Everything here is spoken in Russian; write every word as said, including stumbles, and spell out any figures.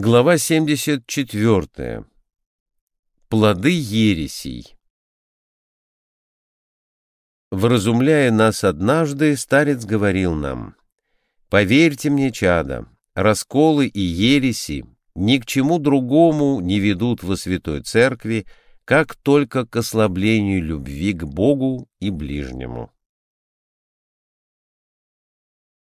Глава семьдесят четвёртая. Плоды ересей. Вразумляя нас однажды, старец говорил нам: «Поверьте мне, чада, расколы и ереси ни к чему другому не ведут во Святой Церкви, как только к ослаблению любви к Богу и ближнему».